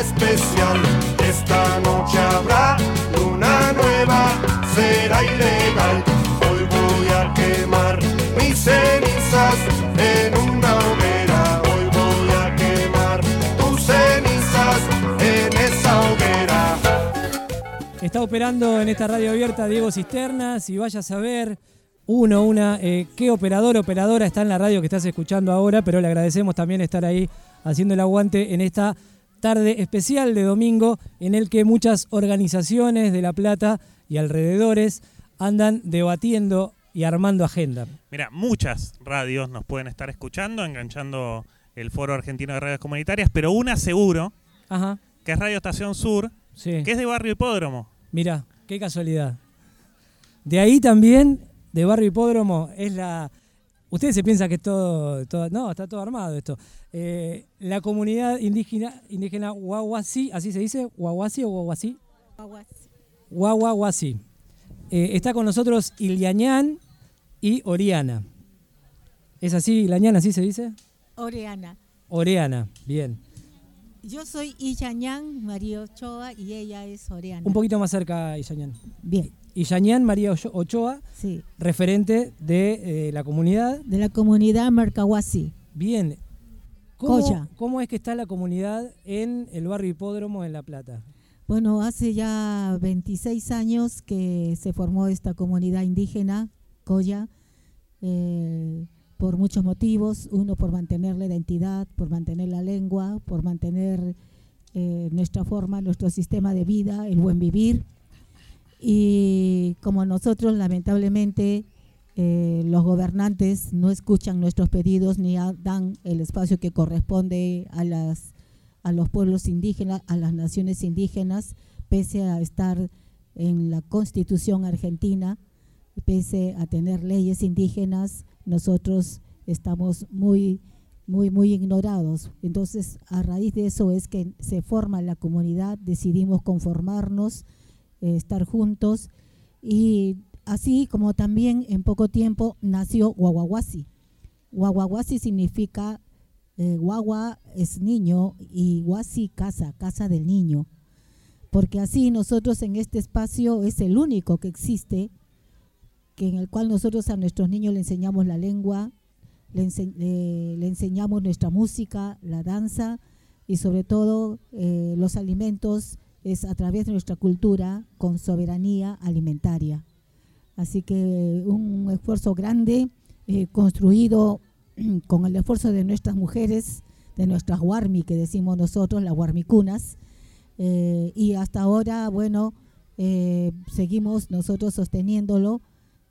especial. Esta noche habrá luna nueva, será ilegal. Hoy voy a quemar mis cenizas en una hoguera. Hoy voy a quemar tus cenizas en esa hoguera. Está operando en esta radio abierta Diego Cisternas, y vaya a saber qué operador o operadora está en la radio que estás escuchando ahora, pero le agradecemos también estar ahí haciendo el aguante en esta tarde especial de domingo, en el que muchas organizaciones de La Plata y alrededores andan debatiendo y armando agenda. Mira, muchas radios nos pueden estar escuchando, enganchando el Foro Argentino de Radios Comunitarias, pero una seguro, Ajá. que es Radio Estación Sur, Sí. que es de Barrio Hipódromo. Mirá, qué casualidad. De ahí también, de Barrio Hipódromo, es la... Ustedes se piensan que es todo... No, está todo armado esto. La comunidad indígena Guaguasi, ¿así se dice? ¿Guaguasi o Guaguasi? Guaguasi. Está con nosotros Iliañán y Oriana. ¿Es así, Iliañán, así se dice? Oriana, bien. Yo soy Iyañán María Ochoa y ella es Oriana. Un poquito más cerca, Iyañán. Bien. Iyañán María Ochoa, Sí. referente de la comunidad. De la comunidad Marcahuasi. Bien. Coya. ¿Cómo es que está la comunidad en el barrio Hipódromo en La Plata? Bueno, hace ya 26 años que se formó esta comunidad indígena, Coya, por muchos motivos. Uno, por mantener la identidad, por mantener la lengua, por mantener nuestra forma, nuestro sistema de vida, el buen vivir. Y como nosotros, lamentablemente, los gobernantes no escuchan nuestros pedidos ni dan el espacio que corresponde a los pueblos indígenas, a las naciones indígenas, pese a estar en la Constitución argentina, pese a tener leyes indígenas, nosotros estamos muy ignorados. Entonces, a raíz de eso es que se forma la comunidad, decidimos conformarnos, estar juntos, y así como también en poco tiempo nació Guaguaguasi. Guaguaguasi significa guagua es niño y guasi casa del niño, porque así nosotros en este espacio es el único que existe, que en el cual nosotros a nuestros niños le enseñamos la lengua, le enseñamos nuestra música, la danza y sobre todo los alimentos, es a través de nuestra cultura con soberanía alimentaria. Así que un esfuerzo grande construido con el esfuerzo de nuestras mujeres, de nuestras huarmi, que decimos nosotros, las huarmicunas, y hasta ahora, bueno, seguimos nosotros sosteniéndolo,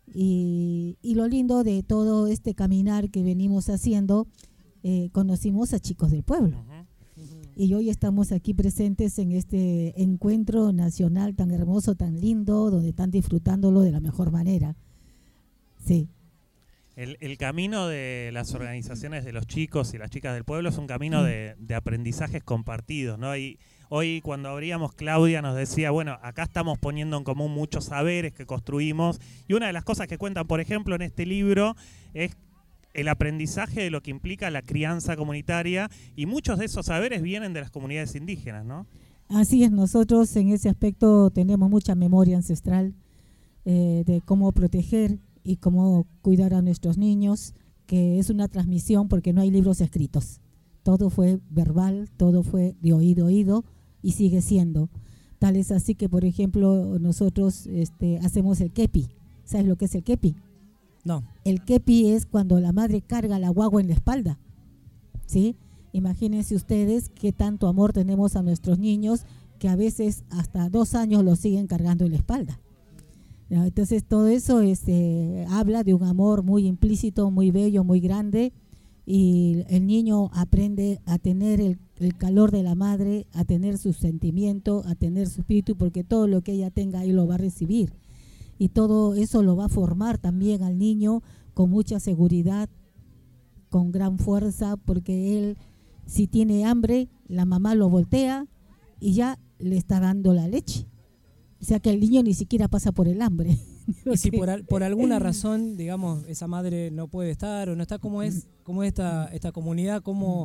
y lo lindo de todo este caminar que venimos haciendo, conocimos a chicos del pueblo. Y hoy estamos aquí presentes en este encuentro nacional tan hermoso, tan lindo, donde están disfrutándolo de la mejor manera. Sí. El camino de las organizaciones de los chicos y las chicas del pueblo es un camino de aprendizajes compartidos, ¿no? Y hoy cuando abríamos, Claudia nos decía, bueno, acá estamos poniendo en común muchos saberes que construimos, y una de las cosas que cuentan, por ejemplo, en este libro es el aprendizaje de lo que implica la crianza comunitaria, y muchos de esos saberes vienen de las comunidades indígenas, ¿no? Así es, nosotros en ese aspecto tenemos mucha memoria ancestral de cómo proteger y cómo cuidar a nuestros niños, que es una transmisión porque no hay libros escritos. Todo fue verbal, todo fue de oído a oído y sigue siendo. Tal es así que, por ejemplo, nosotros hacemos el kepi. ¿Sabes lo que es el kepi? No. El kepi es cuando la madre carga la guagua en la espalda, ¿sí? Imagínense ustedes qué tanto amor tenemos a nuestros niños, que a veces hasta 2 años los siguen cargando en la espalda. Entonces todo eso habla de un amor muy implícito, muy bello, muy grande, y el niño aprende a tener el calor de la madre, a tener su sentimiento, a tener su espíritu, porque todo lo que ella tenga ahí lo va a recibir. Y todo eso lo va a formar también al niño con mucha seguridad, con gran fuerza, porque él, si tiene hambre, la mamá lo voltea y ya le está dando la leche. O sea que el niño ni siquiera pasa por el hambre. Y si por alguna razón, digamos, esa madre no puede estar o no está, ¿cómo es esta comunidad? ¿Cómo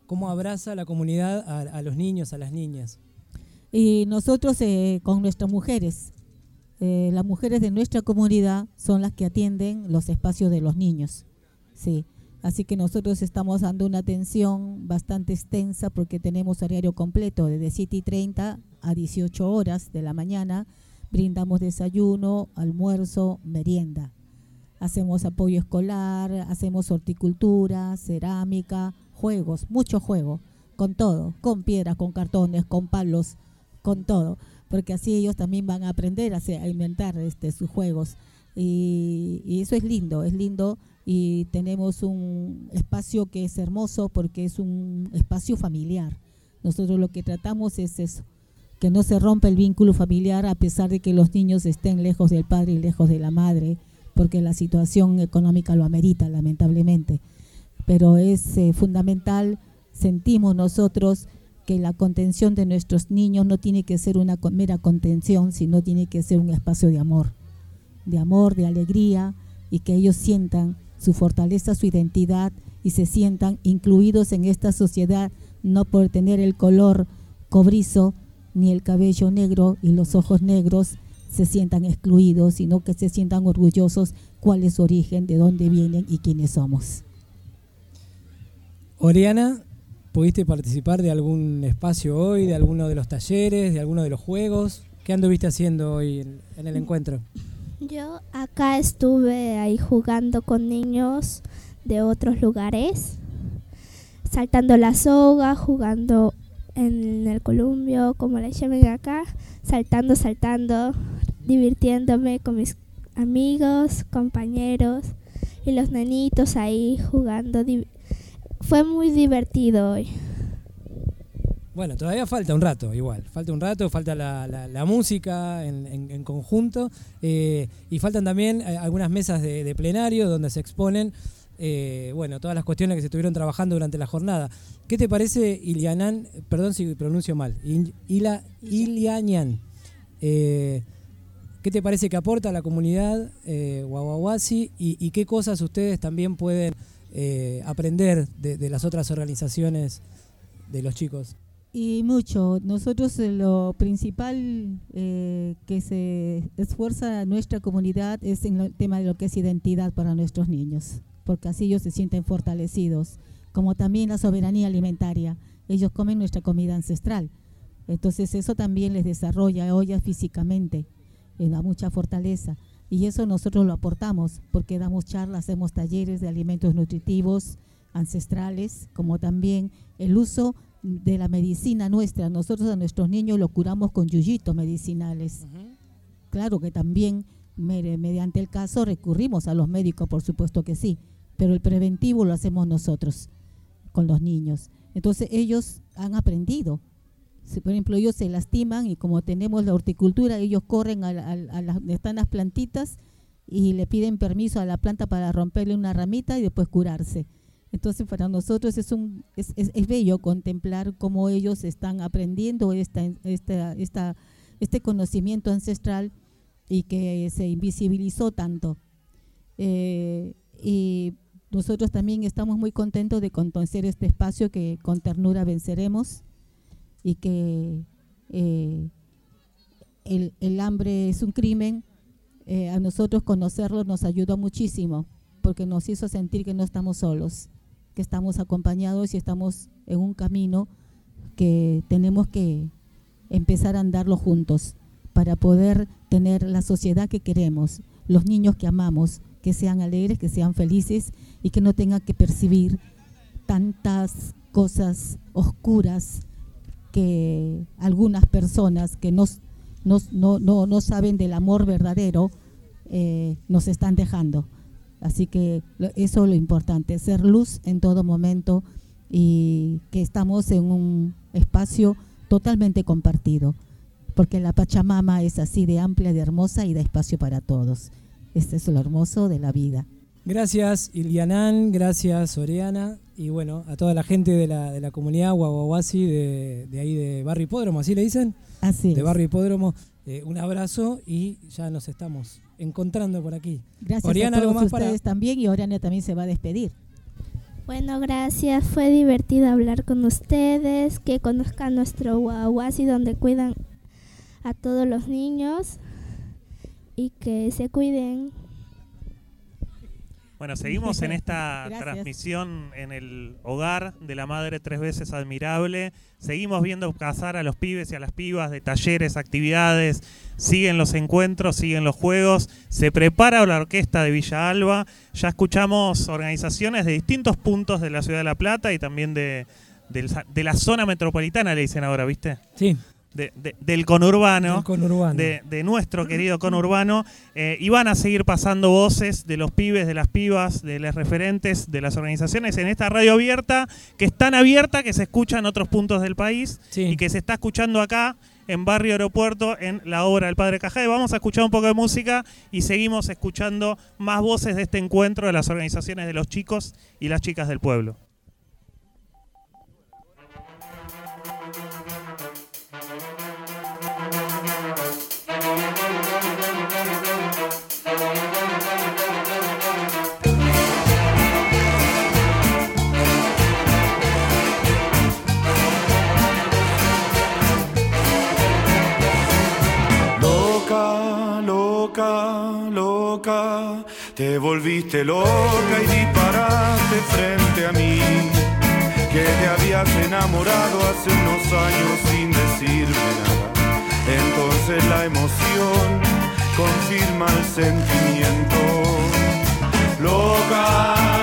cómo abraza la comunidad a los niños, a las niñas. Y nosotros con nuestras mujeres, las mujeres de nuestra comunidad son las que atienden los espacios de los niños. Sí. Así que nosotros estamos dando una atención bastante extensa porque tenemos horario completo desde 7:30 a 18 horas de la mañana. Brindamos desayuno, almuerzo, merienda. Hacemos apoyo escolar, hacemos horticultura, cerámica, juegos, mucho juego, con todo, con piedras, con cartones, con palos, con todo, porque así ellos también van a aprender a inventar sus juegos. Y eso es lindo, y tenemos un espacio que es hermoso porque es un espacio familiar. Nosotros lo que tratamos es eso, que no se rompa el vínculo familiar a pesar de que los niños estén lejos del padre y lejos de la madre, porque la situación económica lo amerita, lamentablemente. Pero es fundamental, sentimos nosotros, que la contención de nuestros niños no tiene que ser una mera contención, sino tiene que ser un espacio de amor, de alegría, y que ellos sientan su fortaleza, su identidad, y se sientan incluidos en esta sociedad, no por tener el color cobrizo, ni el cabello negro y los ojos negros, se sientan excluidos, sino que se sientan orgullosos cuál es su origen, de dónde vienen y quiénes somos. Oriana, ¿pudiste participar de algún espacio hoy, de alguno de los talleres, de alguno de los juegos? ¿Qué anduviste haciendo hoy en el encuentro? Yo acá estuve ahí jugando con niños de otros lugares, saltando la soga, jugando en el columpio, como le llaman acá, saltando, divirtiéndome con mis amigos, compañeros y los nenitos ahí jugando. Fue muy divertido hoy. Bueno, todavía falta un rato, igual. Falta la música en conjunto, y faltan también algunas mesas de plenario donde se exponen todas las cuestiones que se estuvieron trabajando durante la jornada. ¿Qué te parece, Ilianan? Perdón si pronuncio mal. Ilianan. ¿Qué te parece que aporta a la comunidad guaguaguasi y qué cosas ustedes también pueden aprender de las otras organizaciones de los chicos? Y mucho. Nosotros lo principal que se esfuerza nuestra comunidad es en el tema de lo que es identidad para nuestros niños, porque así ellos se sienten fortalecidos, como también la soberanía alimentaria. Ellos comen nuestra comida ancestral, entonces eso también les desarrolla hoy físicamente, les da mucha fortaleza, y eso nosotros lo aportamos porque damos charlas, hacemos talleres de alimentos nutritivos ancestrales, como también el uso de la medicina nuestra. Nosotros a nuestros niños los curamos con yuyitos medicinales. Claro que también mediante el caso recurrimos a los médicos, por supuesto que sí, pero el preventivo lo hacemos nosotros con los niños. Entonces ellos han aprendido. Si, por ejemplo, ellos se lastiman y como tenemos la horticultura, ellos corren donde están las plantitas y le piden permiso a la planta para romperle una ramita y después curarse. Entonces para nosotros es bello contemplar cómo ellos están aprendiendo este conocimiento ancestral y que se invisibilizó tanto. Y nosotros también estamos muy contentos de conocer este espacio que con ternura venceremos, y que el hambre es un crimen. A nosotros conocerlo nos ayudó muchísimo porque nos hizo sentir que no estamos solos, que estamos acompañados y estamos en un camino que tenemos que empezar a andarlo juntos para poder tener la sociedad que queremos, los niños que amamos, que sean alegres, que sean felices y que no tengan que percibir tantas cosas oscuras que algunas personas que no saben del amor verdadero nos están dejando. Así que eso es lo importante, ser luz en todo momento y que estamos en un espacio totalmente compartido, porque la Pachamama es así de amplia, de hermosa y da espacio para todos. Este es lo hermoso de la vida. Gracias, Ilianan, gracias, Oriana, y bueno, a toda la gente de la comunidad guaguaguasi de ahí de Barrio Hipódromo, ¿así le dicen? Así de es. Barrio Hipódromo, un abrazo y ya nos estamos encontrando por aquí. Gracias Oriana, a todos ¿algo más ustedes también, y Oriana también se va a despedir. Bueno, gracias. Fue divertido hablar con ustedes, que conozcan nuestro Huahuasi donde cuidan a todos los niños y que se cuiden. Bueno, seguimos en esta Gracias. transmisión en el hogar de la Madre Tres Veces Admirable. Seguimos viendo pasar a los pibes y a las pibas de talleres, actividades. Siguen los encuentros, siguen los juegos. Se prepara la orquesta de Villa Alba. Ya escuchamos organizaciones de distintos puntos de la ciudad de La Plata y también de la zona metropolitana, le dicen ahora, ¿viste? Sí. Del conurbano, Del conurbano. de nuestro querido conurbano, y van a seguir pasando voces de los pibes, de las pibas, de los referentes de las organizaciones en esta radio abierta, que es tan abierta que se escucha en otros puntos del país, Sí. y que se está escuchando acá en Barrio Aeropuerto en la obra del Padre Cajade. Vamos a escuchar un poco de música y seguimos escuchando más voces de este encuentro de las organizaciones de los chicos y las chicas del pueblo. Loca, te volviste loca y disparaste frente a mí, que te habías enamorado hace unos años sin decirme nada. Entonces la emoción confirma el sentimiento. Loca,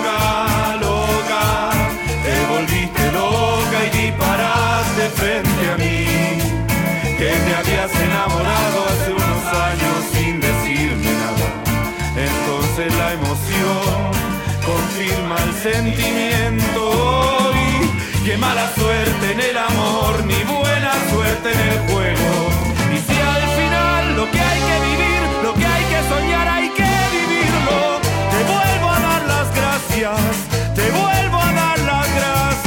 te volviste loca y disparaste frente a mí, que te habías enamorado hace unos años sin decirme nada. Entonces la emoción confirma el sentimiento. Y qué mala suerte en el amor, ni buena suerte en el juego. Y si al final lo que hay que vivir, lo que hay que soñar, hay que vivirlo. Te vuelvo a dar las gracias, te vuelvo a dar las gracias.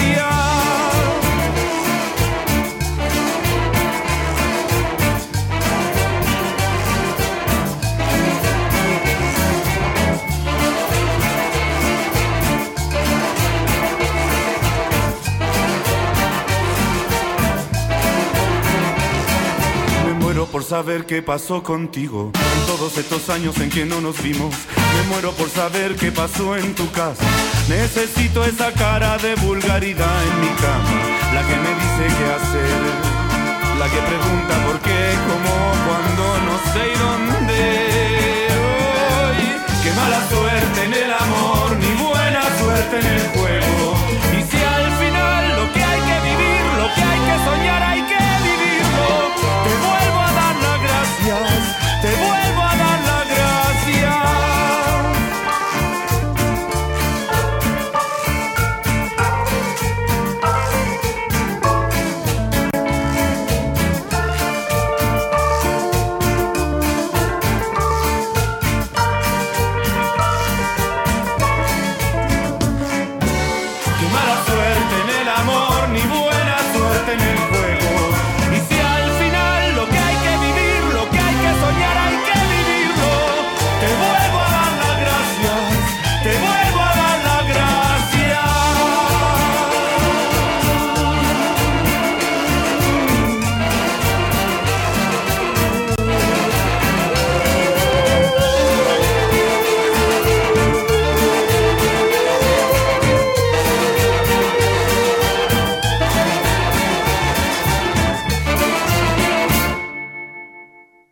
Por saber qué pasó contigo en todos estos años en que no nos vimos. Me muero por saber qué pasó en tu casa. Necesito esa cara de vulgaridad en mi cama, la que me dice qué hacer, la que pregunta por qué, cómo